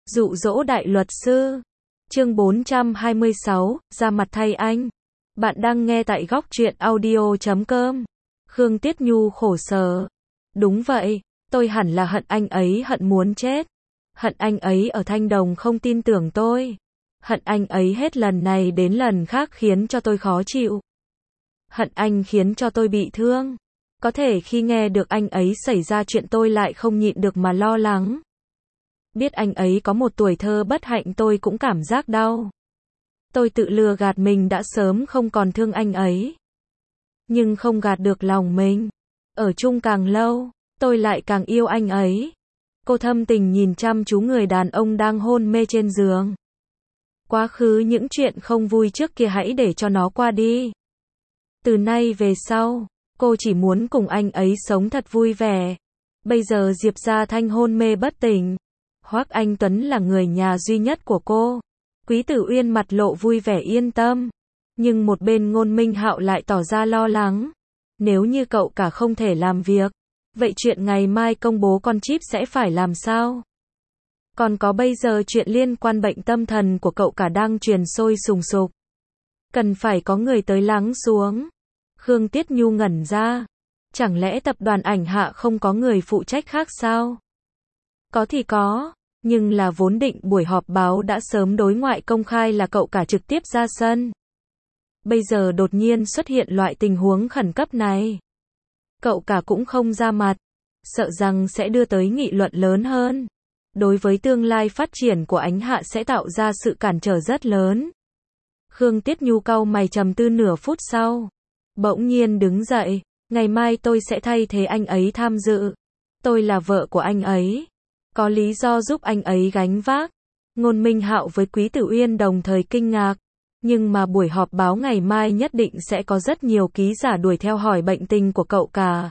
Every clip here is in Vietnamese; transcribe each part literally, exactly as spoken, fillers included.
Dụ dỗ đại luật sư. Chương bốn trăm hai mươi sáu, ra mặt thay anh. Bạn đang nghe tại góc truyện audio chấm com. Khương Tiết Nhu khổ sở. Đúng vậy, tôi hẳn là hận anh ấy hận muốn chết. Hận anh ấy ở Thanh Đồng không tin tưởng tôi. Hận anh ấy hết lần này đến lần khác khiến cho tôi khó chịu. Hận anh khiến cho tôi bị thương. Có thể khi nghe được anh ấy xảy ra chuyện tôi lại không nhịn được mà lo lắng. Biết anh ấy có một tuổi thơ bất hạnh tôi cũng cảm giác đau. Tôi tự lừa gạt mình đã sớm không còn thương anh ấy. Nhưng không gạt được lòng mình. Ở chung càng lâu, tôi lại càng yêu anh ấy. Cô thâm tình nhìn chăm chú người đàn ông đang hôn mê trên giường. Quá khứ những chuyện không vui trước kia hãy để cho nó qua đi. Từ nay về sau, cô chỉ muốn cùng anh ấy sống thật vui vẻ. Bây giờ Diệp Gia Thanh hôn mê bất tỉnh. Hoắc Anh Tuấn là người nhà duy nhất của cô. Quý Tử Uyên mặt lộ vui vẻ yên tâm. Nhưng một bên Ngôn Minh Hạo lại tỏ ra lo lắng. Nếu như cậu cả không thể làm việc, vậy chuyện ngày mai công bố con chip sẽ phải làm sao? Còn có bây giờ chuyện liên quan bệnh tâm thần của cậu cả đang truyền sôi sùng sục. Cần phải có người tới lắng xuống. Khương Tiết Nhu ngẩn ra. Chẳng lẽ tập đoàn Ảnh Hạ không có người phụ trách khác sao? Có thì có, nhưng là vốn định buổi họp báo đã sớm đối ngoại công khai là cậu cả trực tiếp ra sân. Bây giờ đột nhiên xuất hiện loại tình huống khẩn cấp này. Cậu cả cũng không ra mặt, sợ rằng sẽ đưa tới nghị luận lớn hơn. Đối với tương lai phát triển của Ánh Hạ sẽ tạo ra sự cản trở rất lớn. Khương Tiết Nhu cau mày trầm tư nửa phút sau. Bỗng nhiên đứng dậy, ngày mai tôi sẽ thay thế anh ấy tham dự. Tôi là vợ của anh ấy. Có lý do giúp anh ấy gánh vác. Ngôn Minh Hạo với Quý Tử Uyên đồng thời kinh ngạc. Nhưng mà buổi họp báo ngày mai nhất định sẽ có rất nhiều ký giả đuổi theo hỏi bệnh tình của cậu cả.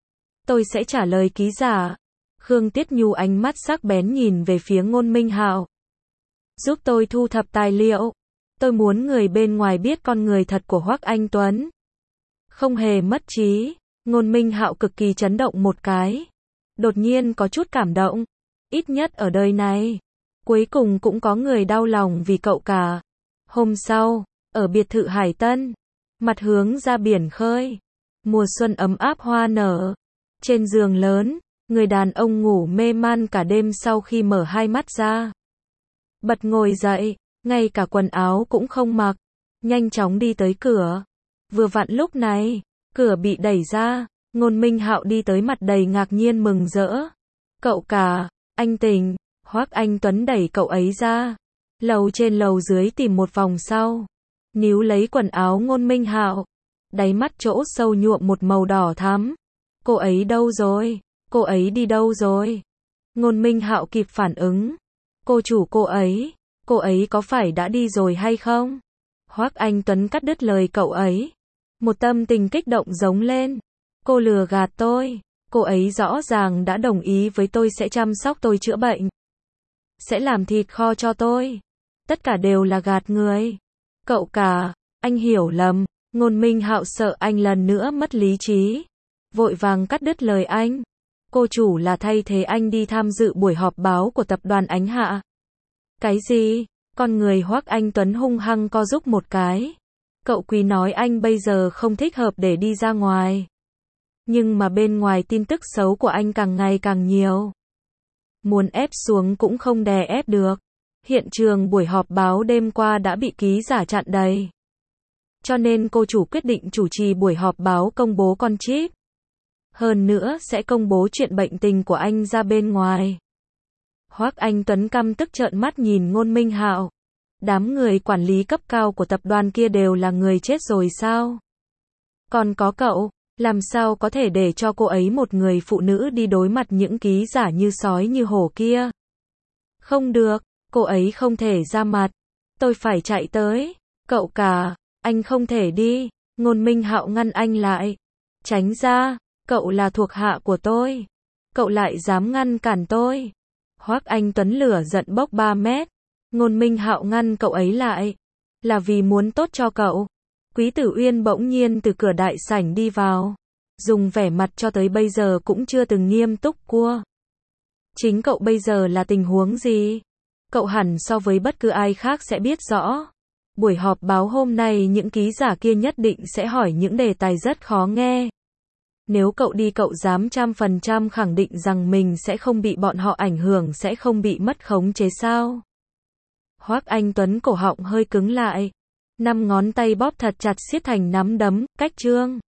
Tôi sẽ trả lời ký giả. Khương Tiết Nhu ánh mắt sắc bén nhìn về phía Ngôn Minh Hạo. Giúp tôi thu thập tài liệu. Tôi muốn người bên ngoài biết con người thật của Hoắc Anh Tuấn. Không hề mất trí. Ngôn Minh Hạo cực kỳ chấn động một cái. Đột nhiên có chút cảm động. Ít nhất ở đời này, cuối cùng cũng có người đau lòng vì cậu cả. Hôm sau, ở biệt thự Hải Tân, mặt hướng ra biển khơi. Mùa xuân ấm áp hoa nở. Trên giường lớn, người đàn ông ngủ mê man cả đêm sau khi mở hai mắt ra. Bật ngồi dậy, ngay cả quần áo cũng không mặc. Nhanh chóng đi tới cửa. Vừa vặn lúc này, cửa bị đẩy ra. Ngôn Minh Hạo đi tới mặt đầy ngạc nhiên mừng rỡ. Cậu cả, anh tỉnh. Hoắc Anh Tuấn đẩy cậu ấy ra. Lầu trên lầu dưới tìm một vòng sau. Níu lấy quần áo Ngôn Minh Hạo. Đáy mắt chỗ sâu nhuộm một màu đỏ thắm. Cô ấy đâu rồi? Cô ấy đi đâu rồi? Ngôn Minh Hạo kịp phản ứng. Cô chủ cô ấy. Cô ấy có phải đã đi rồi hay không? Hoắc Anh Tuấn cắt đứt lời cậu ấy. Một tâm tình kích động giống lên. Cô lừa gạt tôi. Cô ấy rõ ràng đã đồng ý với tôi sẽ chăm sóc tôi chữa bệnh. Sẽ làm thịt kho cho tôi. Tất cả đều là gạt người. Cậu cả, anh hiểu lầm. Ngôn Minh Hạo sợ anh lần nữa mất lý trí. Vội vàng cắt đứt lời anh. Cô chủ là thay thế anh đi tham dự buổi họp báo của tập đoàn Ánh Hạ. Cái gì? Con người Hoắc Anh Tuấn hung hăng co rúm một cái. Cậu Quý nói anh bây giờ không thích hợp để đi ra ngoài. Nhưng mà bên ngoài tin tức xấu của anh càng ngày càng nhiều. Muốn ép xuống cũng không đè ép được. Hiện trường buổi họp báo đêm qua đã bị ký giả chặn đầy. Cho nên cô chủ quyết định chủ trì buổi họp báo công bố con chip. Hơn nữa sẽ công bố chuyện bệnh tình của anh ra bên ngoài. Hoắc Anh Tuấn căm tức trợn mắt nhìn Ngôn Minh Hạo. Đám người quản lý cấp cao của tập đoàn kia đều là người chết rồi sao? Còn có cậu, làm sao có thể để cho cô ấy một người phụ nữ đi đối mặt những ký giả như sói như hổ kia? Không được, cô ấy không thể ra mặt. Tôi phải chạy tới. Cậu cả, anh không thể đi. Ngôn Minh Hạo ngăn anh lại. Tránh ra, cậu là thuộc hạ của tôi. Cậu lại dám ngăn cản tôi. Hoắc Anh Tuấn lửa giận bốc ba mét. Ngôn Minh Hạo ngăn cậu ấy lại. Là vì muốn tốt cho cậu. Quý Tử Uyên bỗng nhiên từ cửa đại sảnh đi vào. Dùng vẻ mặt cho tới bây giờ cũng chưa từng nghiêm túc cua. Chính cậu bây giờ là tình huống gì? Cậu hẳn so với bất cứ ai khác sẽ biết rõ. Buổi họp báo hôm nay những ký giả kia nhất định sẽ hỏi những đề tài rất khó nghe. Nếu cậu đi cậu dám trăm phần trăm khẳng định rằng mình sẽ không bị bọn họ ảnh hưởng, sẽ không bị mất khống chế sao? Hoắc Anh Tuấn cổ họng hơi cứng lại. Năm ngón tay bóp thật chặt siết thành nắm đấm, cách Trương